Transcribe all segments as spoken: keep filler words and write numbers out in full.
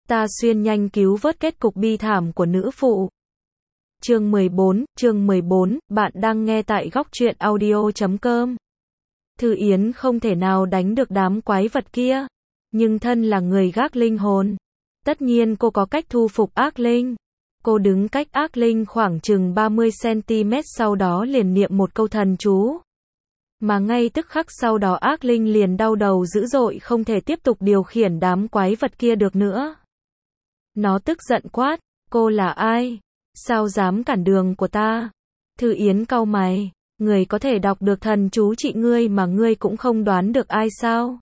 Ta xuyên nhanh cứu vớt kết cục bi thảm của nữ phụ. Chương mười bốn, chương mười bốn, bạn đang nghe tại góc truyện audio chấm com. Thư Yến không thể nào đánh được đám quái vật kia, nhưng thân là người gác linh hồn, tất nhiên cô có cách thu phục ác linh. Cô đứng cách ác linh khoảng chừng ba mươi xăng-ti-mét, sau đó liền niệm một câu thần chú. Mà ngay tức khắc sau đó ác linh liền đau đầu dữ dội, không thể tiếp tục điều khiển đám quái vật kia được nữa. Nó tức giận quát, cô là ai? Sao dám cản đường của ta? Thư Yến cau mày, người có thể đọc được thần chú trị ngươi mà ngươi cũng không đoán được ai sao?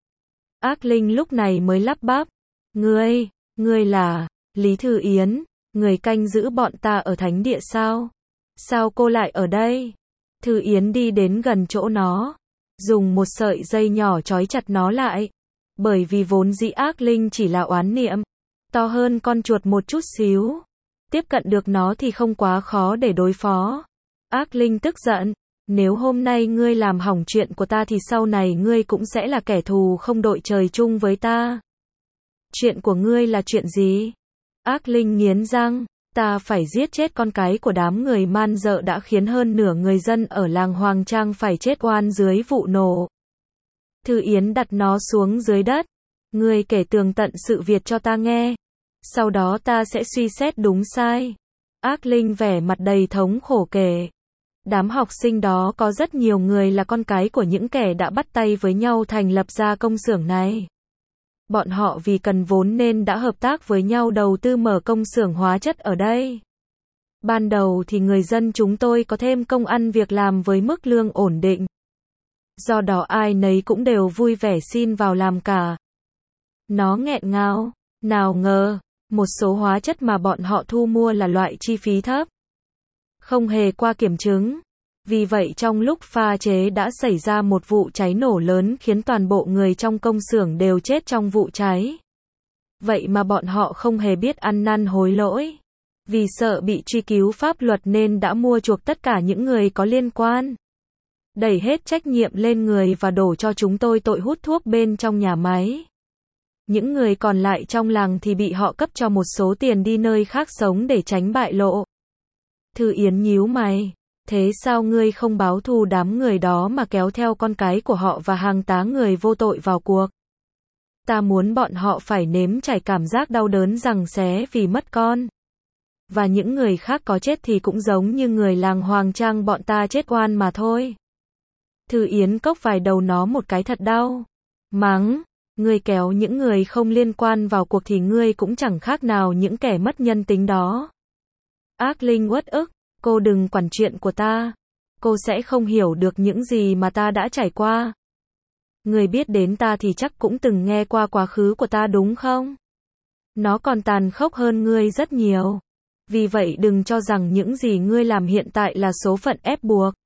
Ác linh lúc này mới lắp bắp, ngươi, ngươi là Lý Thư Yến, người canh giữ bọn ta ở thánh địa sao? Sao cô lại ở đây? Thư Yến đi đến gần chỗ nó, dùng một sợi dây nhỏ trói chặt nó lại, bởi vì vốn dĩ ác linh chỉ là oán niệm, to hơn con chuột một chút xíu. Tiếp cận được nó thì không quá khó để đối phó. Ác linh tức giận, nếu hôm nay ngươi làm hỏng chuyện của ta thì sau này ngươi cũng sẽ là kẻ thù không đội trời chung với ta. Chuyện của ngươi là chuyện gì? Ác linh nghiến răng, ta phải giết chết con cái của đám người man dợ đã khiến hơn nửa người dân ở làng Hoàng Trang phải chết oan dưới vụ nổ. Thư Yến đặt nó xuống dưới đất. Ngươi kể tường tận sự việc cho ta nghe. Sau đó ta sẽ suy xét đúng sai. Ác linh vẻ mặt đầy thống khổ kể. Đám học sinh đó có rất nhiều người là con cái của những kẻ đã bắt tay với nhau thành lập ra công xưởng này. Bọn họ vì cần vốn nên đã hợp tác với nhau đầu tư mở công xưởng hóa chất ở đây. Ban đầu thì người dân chúng tôi có thêm công ăn việc làm với mức lương ổn định. Do đó ai nấy cũng đều vui vẻ xin vào làm cả. Nó nghẹn ngào, nào ngờ, một số hóa chất mà bọn họ thu mua là loại chi phí thấp, không hề qua kiểm chứng. Vì vậy trong lúc pha chế đã xảy ra một vụ cháy nổ lớn khiến toàn bộ người trong công xưởng đều chết trong vụ cháy. Vậy mà bọn họ không hề biết ăn năn hối lỗi. Vì sợ bị truy cứu pháp luật nên đã mua chuộc tất cả những người có liên quan, đẩy hết trách nhiệm lên người và đổ cho chúng tôi tội hút thuốc bên trong nhà máy. Những người còn lại trong làng thì bị họ cấp cho một số tiền đi nơi khác sống để tránh bại lộ. Thư Yến nhíu mày, thế sao ngươi không báo thù đám người đó mà kéo theo con cái của họ và hàng tá người vô tội vào cuộc? Ta muốn bọn họ phải nếm trải cảm giác đau đớn giằng xé vì mất con. Và những người khác có chết thì cũng giống như người làng Hoàng Trang bọn ta chết oan mà thôi. Thư Yến cốc vài đầu nó một cái thật đau. Mắng, ngươi kéo những người không liên quan vào cuộc thì ngươi cũng chẳng khác nào những kẻ mất nhân tính đó. Ác linh uất ức, cô đừng quản chuyện của ta. Cô sẽ không hiểu được những gì mà ta đã trải qua. Ngươi biết đến ta thì chắc cũng từng nghe qua quá khứ của ta đúng không? Nó còn tàn khốc hơn ngươi rất nhiều. Vì vậy đừng cho rằng những gì ngươi làm hiện tại là số phận ép buộc.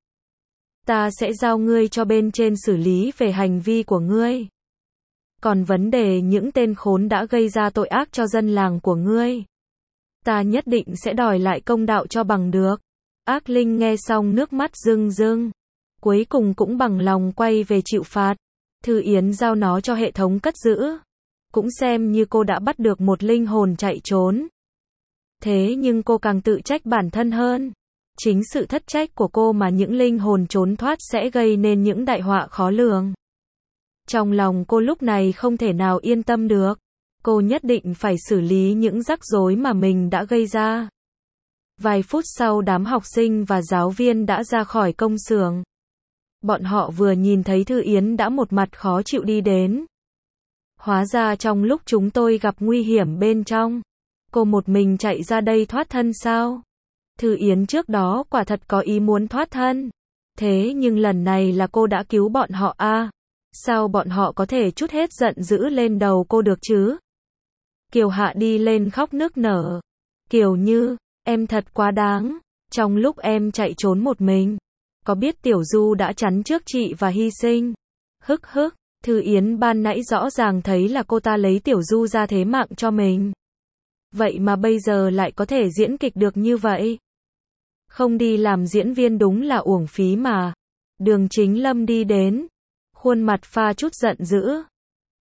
Ta sẽ giao ngươi cho bên trên xử lý về hành vi của ngươi. Còn vấn đề những tên khốn đã gây ra tội ác cho dân làng của ngươi, ta nhất định sẽ đòi lại công đạo cho bằng được. Ác linh nghe xong nước mắt rưng rưng, cuối cùng cũng bằng lòng quay về chịu phạt. Thư Yến giao nó cho hệ thống cất giữ, cũng xem như cô đã bắt được một linh hồn chạy trốn. Thế nhưng cô càng tự trách bản thân hơn. Chính sự thất trách của cô mà những linh hồn trốn thoát sẽ gây nên những đại họa khó lường. Trong lòng cô lúc này không thể nào yên tâm được. Cô nhất định phải xử lý những rắc rối mà mình đã gây ra. Vài phút sau đám học sinh và giáo viên đã ra khỏi công xưởng. Bọn họ vừa nhìn thấy Thư Yến đã một mặt khó chịu đi đến. Hóa ra trong lúc chúng tôi gặp nguy hiểm bên trong, cô một mình chạy ra đây thoát thân sao? Thư Yến trước đó quả thật có ý muốn thoát thân. Thế nhưng lần này là cô đã cứu bọn họ à? Sao bọn họ có thể trút hết giận dữ lên đầu cô được chứ? Kiều Hạ đi lên khóc nức nở. Kiều Như, em thật quá đáng. Trong lúc em chạy trốn một mình, có biết Tiểu Du đã chắn trước chị và hy sinh? Hức hức, Thư Yến ban nãy rõ ràng thấy là cô ta lấy Tiểu Du ra thế mạng cho mình. Vậy mà bây giờ lại có thể diễn kịch được như vậy. Không đi làm diễn viên đúng là uổng phí mà. Đường Chính Lâm đi đến, khuôn mặt pha chút giận dữ.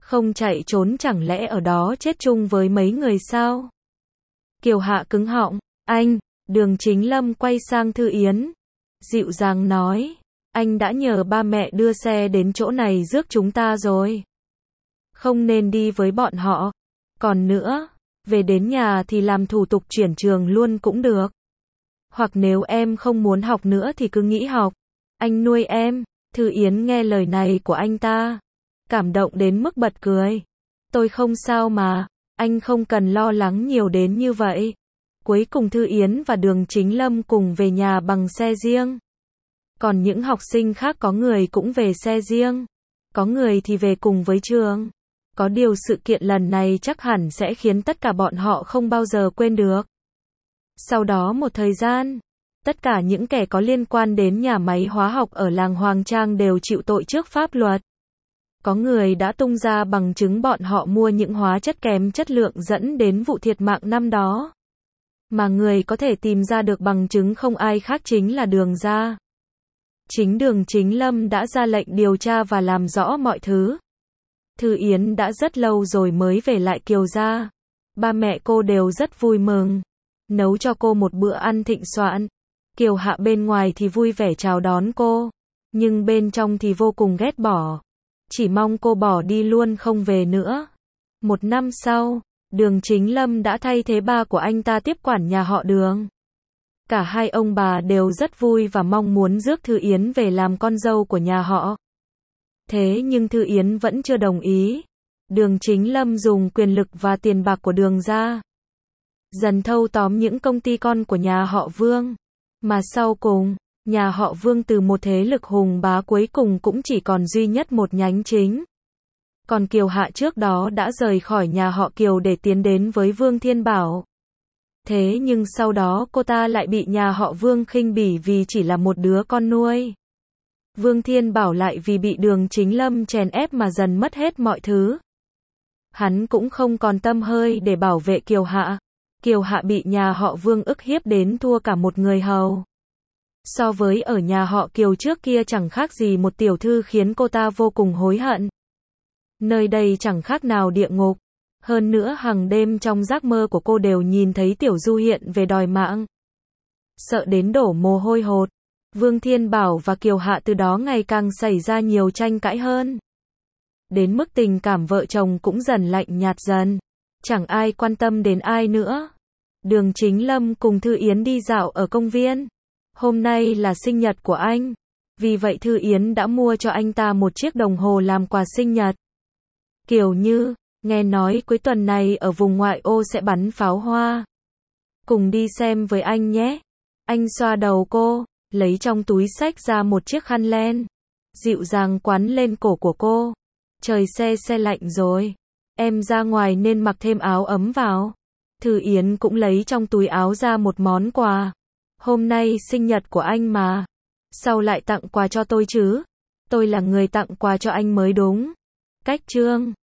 Không chạy trốn chẳng lẽ ở đó chết chung với mấy người sao? Kiều Hạ cứng họng, anh, Đường Chính Lâm quay sang Thư Yến. Dịu dàng nói, anh đã nhờ ba mẹ đưa xe đến chỗ này rước chúng ta rồi. Không nên đi với bọn họ. Còn nữa, về đến nhà thì làm thủ tục chuyển trường luôn cũng được. Hoặc nếu em không muốn học nữa thì cứ nghỉ học. Anh nuôi em. Thư Yến nghe lời này của anh ta, cảm động đến mức bật cười. Tôi không sao mà, anh không cần lo lắng nhiều đến như vậy. Cuối cùng Thư Yến và Đường Chính Lâm cùng về nhà bằng xe riêng. Còn những học sinh khác có người cũng về xe riêng, có người thì về cùng với trường. Có điều sự kiện lần này chắc hẳn sẽ khiến tất cả bọn họ không bao giờ quên được. Sau đó một thời gian, tất cả những kẻ có liên quan đến nhà máy hóa học ở làng Hoàng Trang đều chịu tội trước pháp luật. Có người đã tung ra bằng chứng bọn họ mua những hóa chất kém chất lượng dẫn đến vụ thiệt mạng năm đó. Mà người có thể tìm ra được bằng chứng không ai khác chính là Đường gia. Chính Đường Chính Lâm đã ra lệnh điều tra và làm rõ mọi thứ. Thư Yến đã rất lâu rồi mới về lại Kiều gia. Ba mẹ cô đều rất vui mừng, nấu cho cô một bữa ăn thịnh soạn. Kiều Hạ bên ngoài thì vui vẻ chào đón cô, nhưng bên trong thì vô cùng ghét bỏ. Chỉ mong cô bỏ đi luôn không về nữa. Một năm sau, Đường Chính Lâm đã thay thế ba của anh ta tiếp quản nhà họ Đường. Cả hai ông bà đều rất vui và mong muốn rước Thư Yến về làm con dâu của nhà họ. Thế nhưng Thư Yến vẫn chưa đồng ý. Đường Chính Lâm dùng quyền lực và tiền bạc của Đường gia, dần thâu tóm những công ty con của nhà họ Vương. Mà sau cùng, nhà họ Vương từ một thế lực hùng bá cuối cùng cũng chỉ còn duy nhất một nhánh chính. Còn Kiều Hạ trước đó đã rời khỏi nhà họ Kiều để tiến đến với Vương Thiên Bảo. Thế nhưng sau đó cô ta lại bị nhà họ Vương khinh bỉ vì chỉ là một đứa con nuôi. Vương Thiên Bảo lại vì bị Đường Chính Lâm chèn ép mà dần mất hết mọi thứ. Hắn cũng không còn tâm hơi để bảo vệ Kiều Hạ. Kiều Hạ bị nhà họ Vương ức hiếp đến thua cả một người hầu. So với ở nhà họ Kiều trước kia chẳng khác gì một tiểu thư khiến cô ta vô cùng hối hận. Nơi đây chẳng khác nào địa ngục. Hơn nữa hàng đêm trong giấc mơ của cô đều nhìn thấy Tiểu Du hiện về đòi mạng. Sợ đến đổ mồ hôi hột. Vương Thiên Bảo và Kiều Hạ từ đó ngày càng xảy ra nhiều tranh cãi hơn. Đến mức tình cảm vợ chồng cũng dần lạnh nhạt dần. Chẳng ai quan tâm đến ai nữa. Đường Chính Lâm cùng Thư Yến đi dạo ở công viên. Hôm nay là sinh nhật của anh. Vì vậy Thư Yến đã mua cho anh ta một chiếc đồng hồ làm quà sinh nhật. Kiều Như, nghe nói cuối tuần này ở vùng ngoại ô sẽ bắn pháo hoa. Cùng đi xem với anh nhé. Anh xoa đầu cô, lấy trong túi xách ra một chiếc khăn len. Dịu dàng quấn lên cổ của cô. Trời se se lạnh rồi. Em ra ngoài nên mặc thêm áo ấm vào. Thư Yến cũng lấy trong túi áo ra một món quà. Hôm nay sinh nhật của anh mà. Sao lại tặng quà cho tôi chứ? Tôi là người tặng quà cho anh mới đúng. Cách chương